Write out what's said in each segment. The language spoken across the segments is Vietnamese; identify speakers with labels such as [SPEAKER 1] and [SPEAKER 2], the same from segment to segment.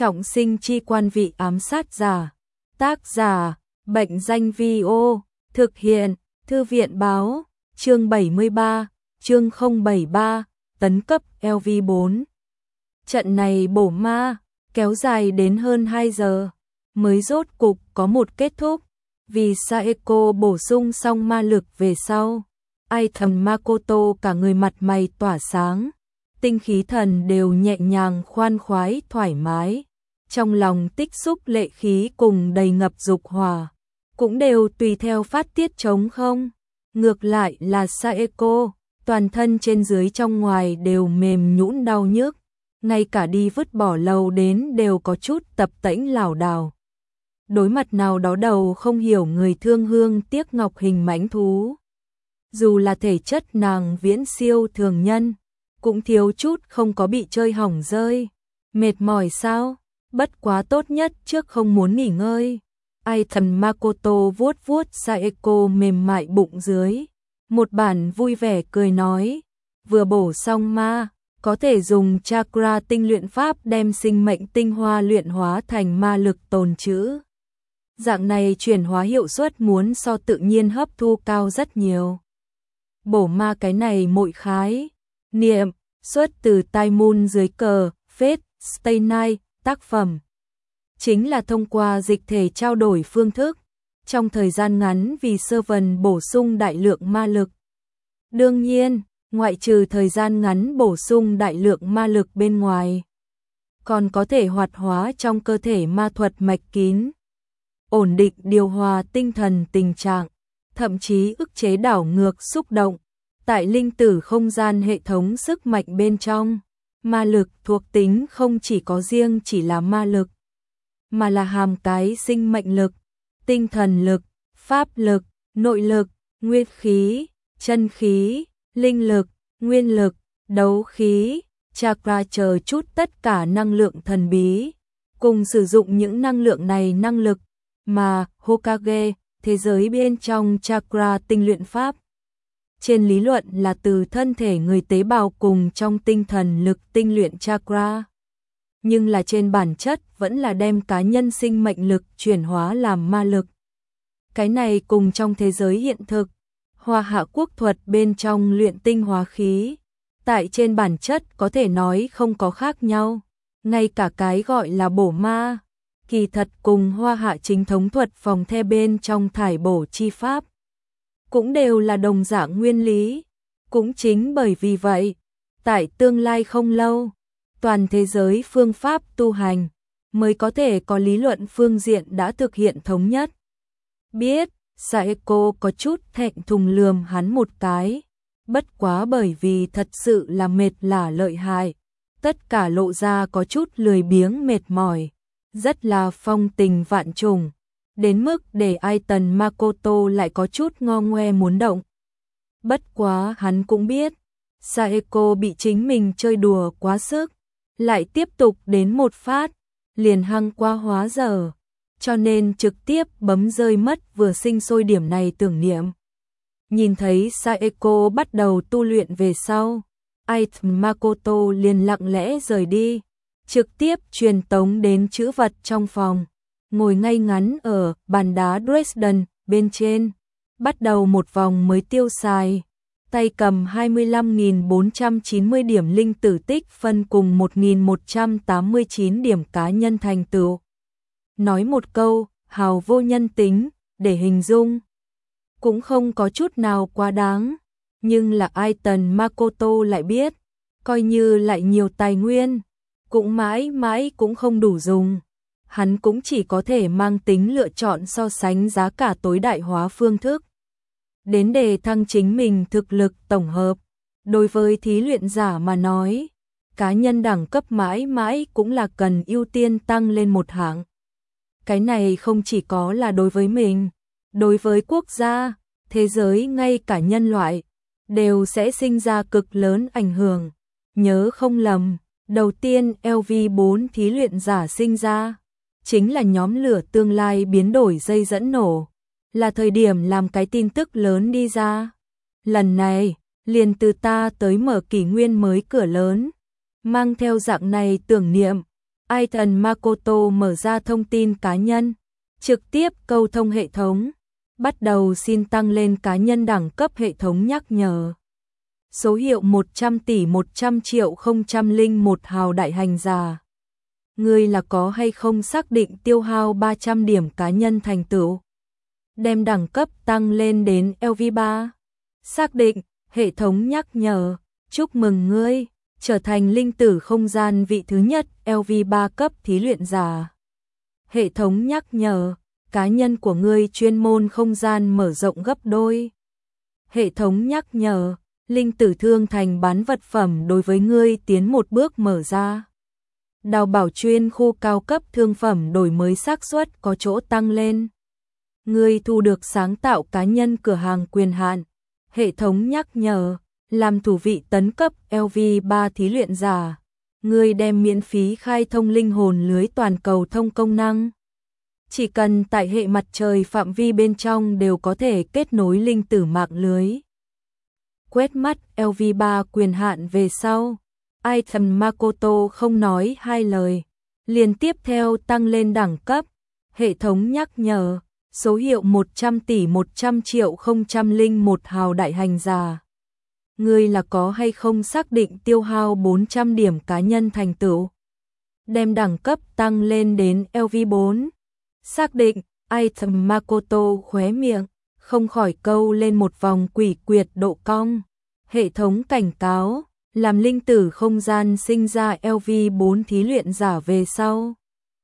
[SPEAKER 1] Trọng sinh chi quan vị ám sát giả. Tác giả, Bệnh danh Vi-ô. Thực hiện, Thư viện báo. Chương 73, chương 073, tấn cấp LV4. Trận này bổ ma, kéo dài đến hơn 2 giờ, mới rốt cục có một kết thúc. Vì Saeko bổ sung xong ma lực về sau, ai thầm Makoto cả người mặt mày tỏa sáng, tinh khí thần đều nhẹ nhàng khoan khoái thoải mái, trong lòng tích xúc lệ khí cùng đầy ngập dục hỏa, cũng đều tùy theo phát tiết trống không. Ngược lại là Saeko, toàn thân trên dưới trong ngoài đều mềm nhũn đau nhức, ngay cả đi vứt bỏ lầu đến đều có chút tập tễnh lảo đảo. Đối mặt nào đó đầu không hiểu người thương hương tiếc ngọc hình mãnh thú. Dù là thể chất nàng viễn siêu thường nhân, cũng thiếu chút không có bị chơi hỏng rơi. Mệt mỏi sao? Bất quá tốt nhất trước không muốn nghỉ ngơi. Ai thần Makoto vuốt vuốt Saeko mềm mại bụng dưới. Một bản vui vẻ cười nói, vừa bổ xong ma, có thể dùng chakra tinh luyện pháp đem sinh mệnh tinh hoa luyện hóa thành ma lực tồn trữ. Dạng này chuyển hóa hiệu suất muốn so tự nhiên hấp thu cao rất nhiều. Bổ ma cái này mội khái niệm xuất từ tai moon dưới cờ Fate Stay Night tác phẩm. Chính là thông qua dịch thể trao đổi phương thức, trong thời gian ngắn vì servant bổ sung đại lượng ma lực. Đương nhiên, ngoại trừ thời gian ngắn bổ sung đại lượng ma lực bên ngoài, còn có thể hoạt hóa trong cơ thể ma thuật mạch kín, ổn định điều hòa tinh thần tình trạng, thậm chí ức chế đảo ngược xúc động. Tại linh tử không gian hệ thống sức mạnh bên trong, ma lực thuộc tính không chỉ có riêng chỉ là ma lực, mà là hàm cái sinh mệnh lực, tinh thần lực, pháp lực, nội lực, nguyên khí, chân khí, linh lực, nguyên lực, đấu khí, chakra chờ chút tất cả năng lượng thần bí. Cùng sử dụng những năng lượng này năng lực mà Hokage, thế giới bên trong chakra tinh luyện pháp, trên lý luận là từ thân thể người tế bào cùng trong tinh thần lực tinh luyện chakra. Nhưng là trên bản chất vẫn là đem cá nhân sinh mệnh lực chuyển hóa làm ma lực. Cái này cùng trong thế giới hiện thực, Hoa Hạ quốc thuật bên trong luyện tinh hóa khí, tại trên bản chất có thể nói không có khác nhau. Ngay cả cái gọi là bổ ma, kỳ thật cùng Hoa Hạ chính thống thuật phòng the bên trong thải bổ chi pháp, cũng đều là đồng dạng nguyên lý. Cũng chính bởi vì vậy, tại tương lai không lâu, toàn thế giới phương pháp tu hành mới có thể có lý luận phương diện đã thực hiện thống nhất. Biết, Saeko có chút thẹn thùng lườm hắn một cái, bất quá bởi vì thật sự là mệt lả lợi hại, tất cả lộ ra có chút lười biếng mệt mỏi, rất là phong tình vạn trùng, đến mức để ai tần Makoto lại có chút ngo ngoe muốn động. Bất quá hắn cũng biết, Saeko bị chính mình chơi đùa quá sức, lại tiếp tục đến một phát, liền hăng qua hóa giờ, cho nên trực tiếp bấm rơi mất vừa sinh sôi điểm này tưởng niệm. Nhìn thấy Saeko bắt đầu tu luyện về sau, ai Makoto liền lặng lẽ rời đi, trực tiếp truyền tống đến trữ vật trong phòng, ngồi ngay ngắn ở bàn đá Dresden bên trên, bắt đầu một vòng mới tiêu xài. Tay cầm 25.490 điểm linh tử tích phân cùng 1.189 điểm cá nhân thành tựu. Nói một câu, hào vô nhân tính, để hình dung, cũng không có chút nào quá đáng. Nhưng là ai tần Makoto lại biết, coi như lại nhiều tài nguyên, cũng mãi mãi cũng không đủ dùng. Hắn cũng chỉ có thể mang tính lựa chọn so sánh giá cả tối đại hóa phương thức, đến đề thăng chính mình thực lực tổng hợp. Đối với thí luyện giả mà nói, cá nhân đẳng cấp mãi mãi cũng là cần ưu tiên tăng lên một hạng. Cái này không chỉ có là đối với mình, đối với quốc gia, thế giới ngay cả nhân loại, đều sẽ sinh ra cực lớn ảnh hưởng. Nhớ không lầm, đầu tiên LV4 thí luyện giả sinh ra, chính là nhóm lửa tương lai biến đổi dây dẫn nổ, là thời điểm làm cái tin tức lớn đi ra. Lần này, liền từ ta tới mở kỷ nguyên mới cửa lớn, mang theo dạng này tưởng niệm, Aiton Makoto mở ra thông tin cá nhân, trực tiếp câu thông hệ thống, bắt đầu xin tăng lên cá nhân đẳng cấp hệ thống nhắc nhở. Số hiệu 100 tỷ 100 triệu 001 hào đại hành giả. Ngươi là có hay không xác định tiêu hao 300 điểm cá nhân thành tựu. Đem đẳng cấp tăng lên đến LV3. Xác định, hệ thống nhắc nhở, chúc mừng ngươi, trở thành linh tử không gian vị thứ nhất LV3 cấp thí luyện giả. Hệ thống nhắc nhở, cá nhân của ngươi chuyên môn không gian mở rộng gấp đôi. Hệ thống nhắc nhở, linh tử thương thành bán vật phẩm đối với ngươi tiến một bước mở ra. Đào bảo chuyên khu cao cấp thương phẩm đổi mới xác suất có chỗ tăng lên. Ngươi thu được sáng tạo cá nhân cửa hàng quyền hạn. Hệ thống nhắc nhở, làm thủ vị tấn cấp LV3 thí luyện giả. Ngươi đem miễn phí khai thông linh hồn lưới toàn cầu thông công năng. Chỉ cần tại hệ mặt trời phạm vi bên trong đều có thể kết nối linh tử mạng lưới. Quét mắt LV3 quyền hạn về sau, Aiton Makoto không nói hai lời, liền tiếp theo tăng lên đẳng cấp, hệ thống nhắc nhở, số hiệu 100 tỷ 100 triệu 001 hào đại hành giả. Ngươi là có hay không xác định tiêu hao 400 điểm cá nhân thành tựu. Đem đẳng cấp tăng lên đến LV4. Xác định, Aiton Makoto khóe miệng, không khỏi câu lên một vòng quỷ quyệt độ cong. Hệ thống cảnh cáo, làm linh tử không gian sinh ra LV4 thí luyện giả về sau.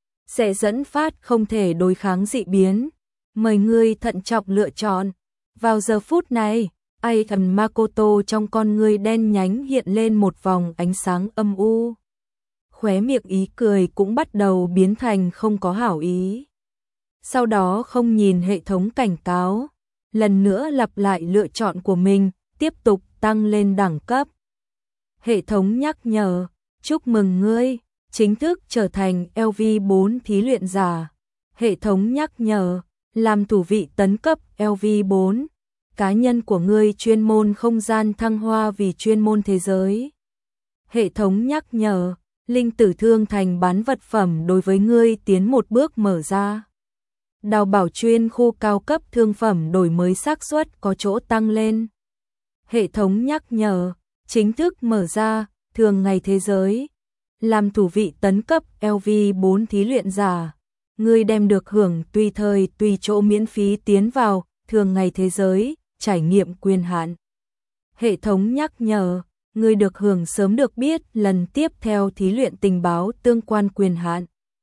[SPEAKER 1] Sẽ dẫn phát không thể đối kháng dị biến. Mời ngươi thận trọng lựa chọn. Vào giờ phút này, Aiton Makoto trong con ngươi đen nhánh hiện lên một vòng ánh sáng âm u. Khóe miệng ý cười cũng bắt đầu biến thành không có hảo ý. Sau đó không nhìn hệ thống cảnh cáo, lần nữa lặp lại lựa chọn của mình, tiếp tục tăng lên đẳng cấp. Hệ thống nhắc nhở, chúc mừng ngươi, chính thức trở thành LV4 thí luyện giả. Hệ thống nhắc nhở, làm thủ vị tấn cấp LV4. Cá nhân của ngươi chuyên môn không gian thăng hoa vì chuyên môn thế giới. Hệ thống nhắc nhở, linh tử thương thành bán vật phẩm đối với ngươi tiến một bước mở ra. Đào bảo chuyên khu cao cấp thương phẩm đổi mới xác suất có chỗ tăng lên. Hệ thống nhắc nhở, chính thức mở ra, thường ngày thế giới. Làm thủ vị tấn cấp LV4 thí luyện giả. Ngươi đem được hưởng tùy thời tùy chỗ miễn phí tiến vào, thường ngày thế giới, trải nghiệm quyền hạn. Hệ thống nhắc nhở, ngươi được hưởng sớm được biết lần tiếp theo thí luyện tình báo tương quan quyền hạn.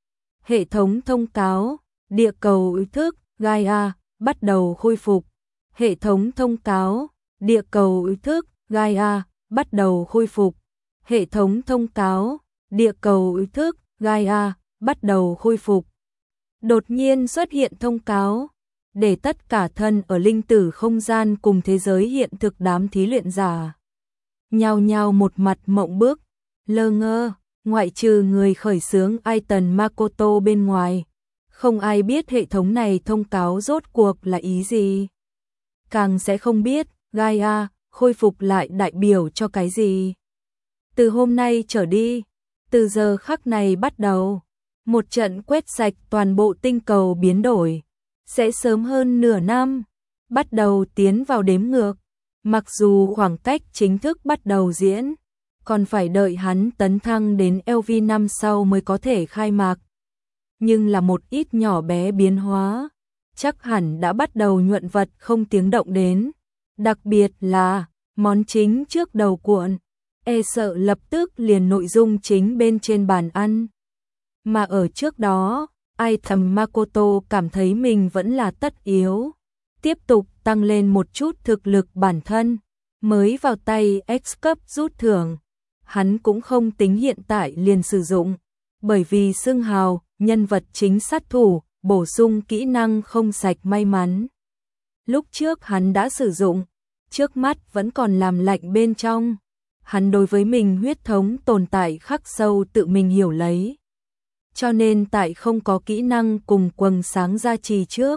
[SPEAKER 1] Hệ thống thông cáo, địa cầu ý thức, Gaia, bắt đầu khôi phục. Hệ thống thông cáo, địa cầu ý thức, Gaia, bắt đầu khôi phục. Hệ thống thông cáo, địa cầu ý thức, Gaia, bắt đầu khôi phục. Đột nhiên xuất hiện thông cáo, để tất cả thân ở linh tử không gian cùng thế giới hiện thực đám thí luyện giả. Nhao nhao một mặt mộng bức, lơ ngơ, ngoại trừ người khởi xướng Aiton Makoto bên ngoài. Không ai biết hệ thống này thông cáo rốt cuộc là ý gì. Càng sẽ không biết, Gaia, khôi phục lại đại biểu cho cái gì. Từ hôm nay trở đi, từ giờ khắc này bắt đầu, một trận quét sạch toàn bộ tinh cầu biến đổi. Sẽ sớm hơn nửa năm, bắt đầu tiến vào đếm ngược. Mặc dù khoảng cách chính thức bắt đầu diễn, còn phải đợi hắn tấn thăng đến LV5 sau mới có thể khai mạc. Nhưng là một ít nhỏ bé biến hóa, chắc hẳn đã bắt đầu nhuận vật không tiếng động đến. Đặc biệt là, món chính trước đầu cuộn, e sợ lập tức liền nội dung chính bên trên bàn ăn. Mà ở trước đó, Aiton Makoto cảm thấy mình vẫn là tất yếu. Tiếp tục tăng lên một chút thực lực bản thân, mới vào tay X cấp rút thưởng. Hắn cũng không tính hiện tại liền sử dụng, bởi vì xưng hào, nhân vật chính sát thủ, bổ sung kỹ năng không sạch may mắn. Lúc trước hắn đã sử dụng, trước mắt vẫn còn làm lạnh bên trong. Hắn đối với mình huyết thống tồn tại khắc sâu tự mình hiểu lấy. Cho nên tại không có kỹ năng cùng quầng sáng gia trì trước,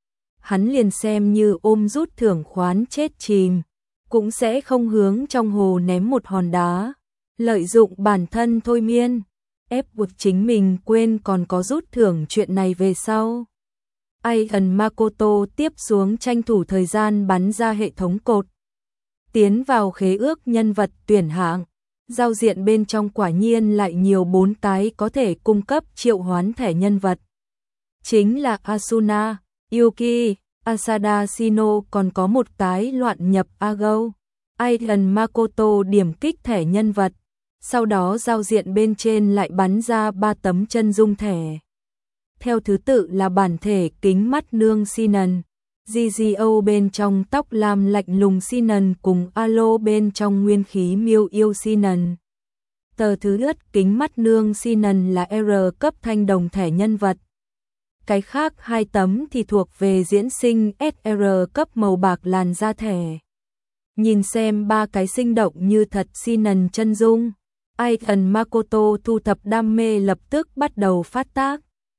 [SPEAKER 1] hắn liền xem như ôm rút thưởng khoán chết chìm, cũng sẽ không hướng trong hồ ném một hòn đá, lợi dụng bản thân thôi miên. ép buộc chính mình quên còn có rút thưởng chuyện này về sau. Aiton Makoto tiếp xuống tranh thủ thời gian bắn ra hệ thống cột. Tiến vào khế ước nhân vật tuyển hạng. Giao diện bên trong quả nhiên lại nhiều 4 cái có thể cung cấp triệu hoán thẻ nhân vật. Chính là Asuna, Yuki, Asada Shino, còn có một cái loạn nhập Ago. Aiton Makoto điểm kích thẻ nhân vật. Sau đó giao diện bên trên lại bắn ra 3 tấm chân dung thẻ. Theo thứ tự là bản thể kính mắt nương Sinan, GGO bên trong tóc lam lạnh lùng Sinan cùng Alo bên trong nguyên khí miêu yêu Sinan. Tờ thứ nhất kính mắt nương Sinan là R cấp thanh đồng thẻ nhân vật. Cái khác 2 tấm thì thuộc về diễn sinh SR cấp màu bạc làn da thẻ. Nhìn xem 3 cái sinh động như thật Sinan chân dung, Aiton Makoto thu thập đam mê lập tức bắt đầu phát tác.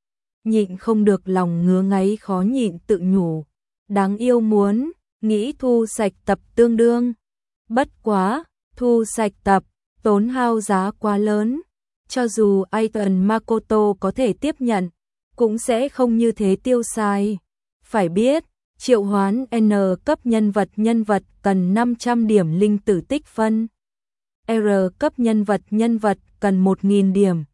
[SPEAKER 1] Nhịn không được lòng ngứa ngáy khó nhịn tự nhủ. Đáng yêu muốn, nghĩ thu sạch tập tương đương. Bất quá, thu sạch tập, tốn hao giá quá lớn. Cho dù Aiton Makoto có thể tiếp nhận, cũng sẽ không như thế tiêu xài. Phải biết, triệu hoán N cấp nhân vật cần 500 điểm linh tử tích phân. R cấp nhân vật cần 1.000 điểm.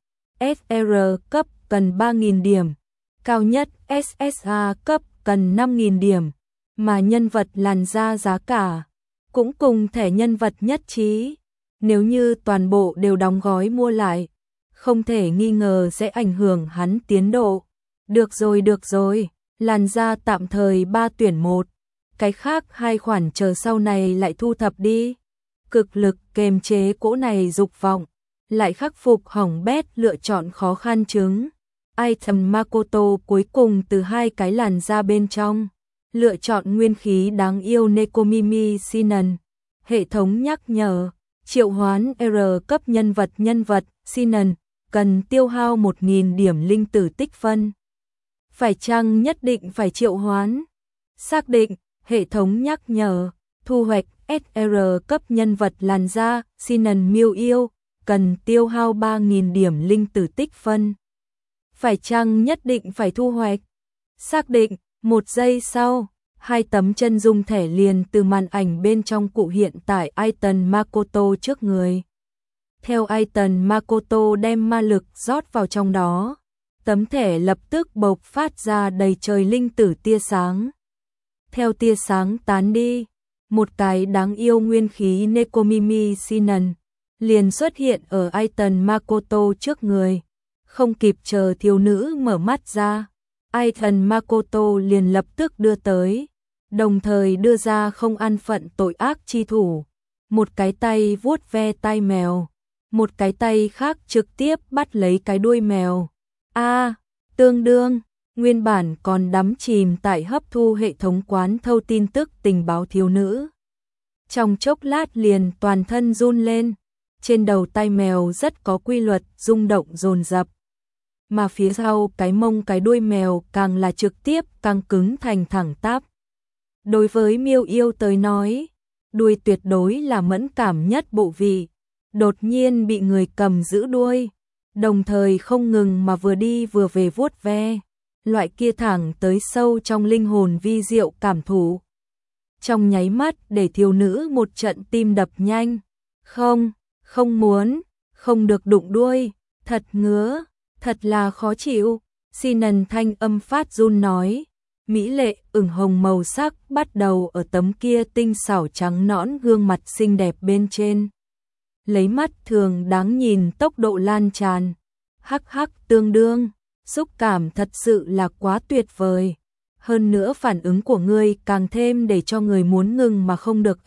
[SPEAKER 1] SR cấp cần 3.000 điểm. Cao nhất SSA cấp cần 5.000 điểm. Mà nhân vật làn da giá cả cũng cùng thẻ nhân vật nhất trí. Nếu như toàn bộ đều đóng gói mua lại, không thể nghi ngờ sẽ ảnh hưởng hắn tiến độ. Được rồi, làn da tạm thời 3 tuyển 1. Cái khác 2 khoản chờ sau này lại thu thập đi. Cực lực kềm chế cỗ này dục vọng, lại khắc phục hỏng bét lựa chọn khó khăn chứng. Aiton Makoto cuối cùng từ 2 cái làn da bên trong, lựa chọn nguyên khí đáng yêu Nekomimi Sinan. Hệ thống nhắc nhở, triệu hoán R cấp nhân vật Sinan, cần tiêu hao 1.000 điểm linh tử tích phân. Phải chăng nhất định phải triệu hoán? Xác định, hệ thống nhắc nhở, thu hoạch SR cấp nhân vật làn da Sinan miêu yêu, cần tiêu hao 3.000 điểm linh tử tích phân. Phải chăng nhất định phải thu hoạch? Xác định, 1 giây sau, 2 tấm chân dung thẻ liền từ màn ảnh bên trong cụ hiện tại Aiton Makoto trước người. Theo Aiton Makoto đem ma lực rót vào trong đó, tấm thẻ lập tức bộc phát ra đầy trời linh tử tia sáng. Theo tia sáng tán đi, một cái đáng yêu nguyên khí Nekomimi Sinan liền xuất hiện ở Aiton Makoto trước người. Không kịp chờ thiếu nữ mở mắt ra, Aiton Makoto liền lập tức đưa tới, đồng thời đưa ra không an phận tội ác chi thủ. Một cái tay vuốt ve tai mèo, một cái tay khác trực tiếp bắt lấy cái đuôi mèo. Tương đương, nguyên bản còn đắm chìm tại hấp thu hệ thống quán thâu tin tức tình báo thiếu nữ. Trong chốc lát liền toàn thân run lên, trên đầu tai mèo rất có quy luật rung động dồn dập. Mà phía sau cái mông cái đuôi mèo càng là trực tiếp căng cứng thành thẳng tắp. Đối với miêu yêu tới nói, đuôi tuyệt đối là mẫn cảm nhất bộ vị. Đột nhiên bị người cầm giữ đuôi, đồng thời không ngừng mà vừa đi vừa về vuốt ve, loại kia thẳng tới sâu trong linh hồn vi diệu cảm thụ. Trong nháy mắt để thiếu nữ một trận tim đập nhanh. Không muốn, không được đụng đuôi, thật ngứa, thật là khó chịu. Sinan thanh âm phát run nói, mỹ lệ ửng hồng màu sắc bắt đầu ở tấm kia tinh xảo trắng nõn gương mặt xinh đẹp bên trên. Lấy mắt thường đáng nhìn tốc độ lan tràn. Hắc tương đương, xúc cảm thật sự là quá tuyệt vời. Hơn nữa phản ứng của ngươi càng thêm để cho người muốn ngừng mà không được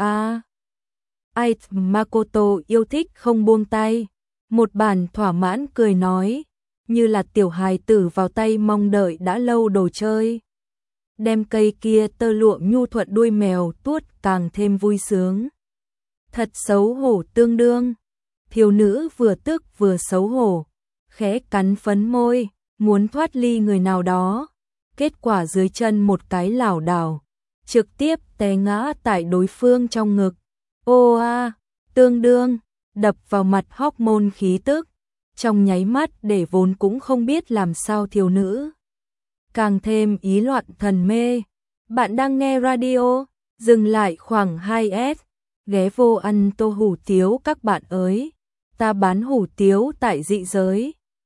[SPEAKER 1] Aiton Makoto yêu thích không buông tay. Một bản thỏa mãn cười nói, như là tiểu hài tử vào tay mong đợi đã lâu đồ chơi. Đem cây kia tơ lụa nhu thuận đuôi mèo tuốt càng thêm vui sướng. Thật xấu hổ tương đương. Thiếu nữ vừa tức vừa xấu hổ, khẽ cắn phấn môi, muốn thoát ly người nào đó. Kết quả dưới chân một cái lảo đảo, trực tiếp té ngã tại đối phương trong ngực. Tương đương, đập vào mặt hormone khí tức. trong nháy mắt để vốn cũng không biết làm sao thiếu nữ càng thêm ý loạn thần mê. Bạn đang nghe radio, dừng lại khoảng 2S, ghé vô ăn tô hủ tiếu các bạn ơi. Ta bán hủ tiếu tại Dị Giới.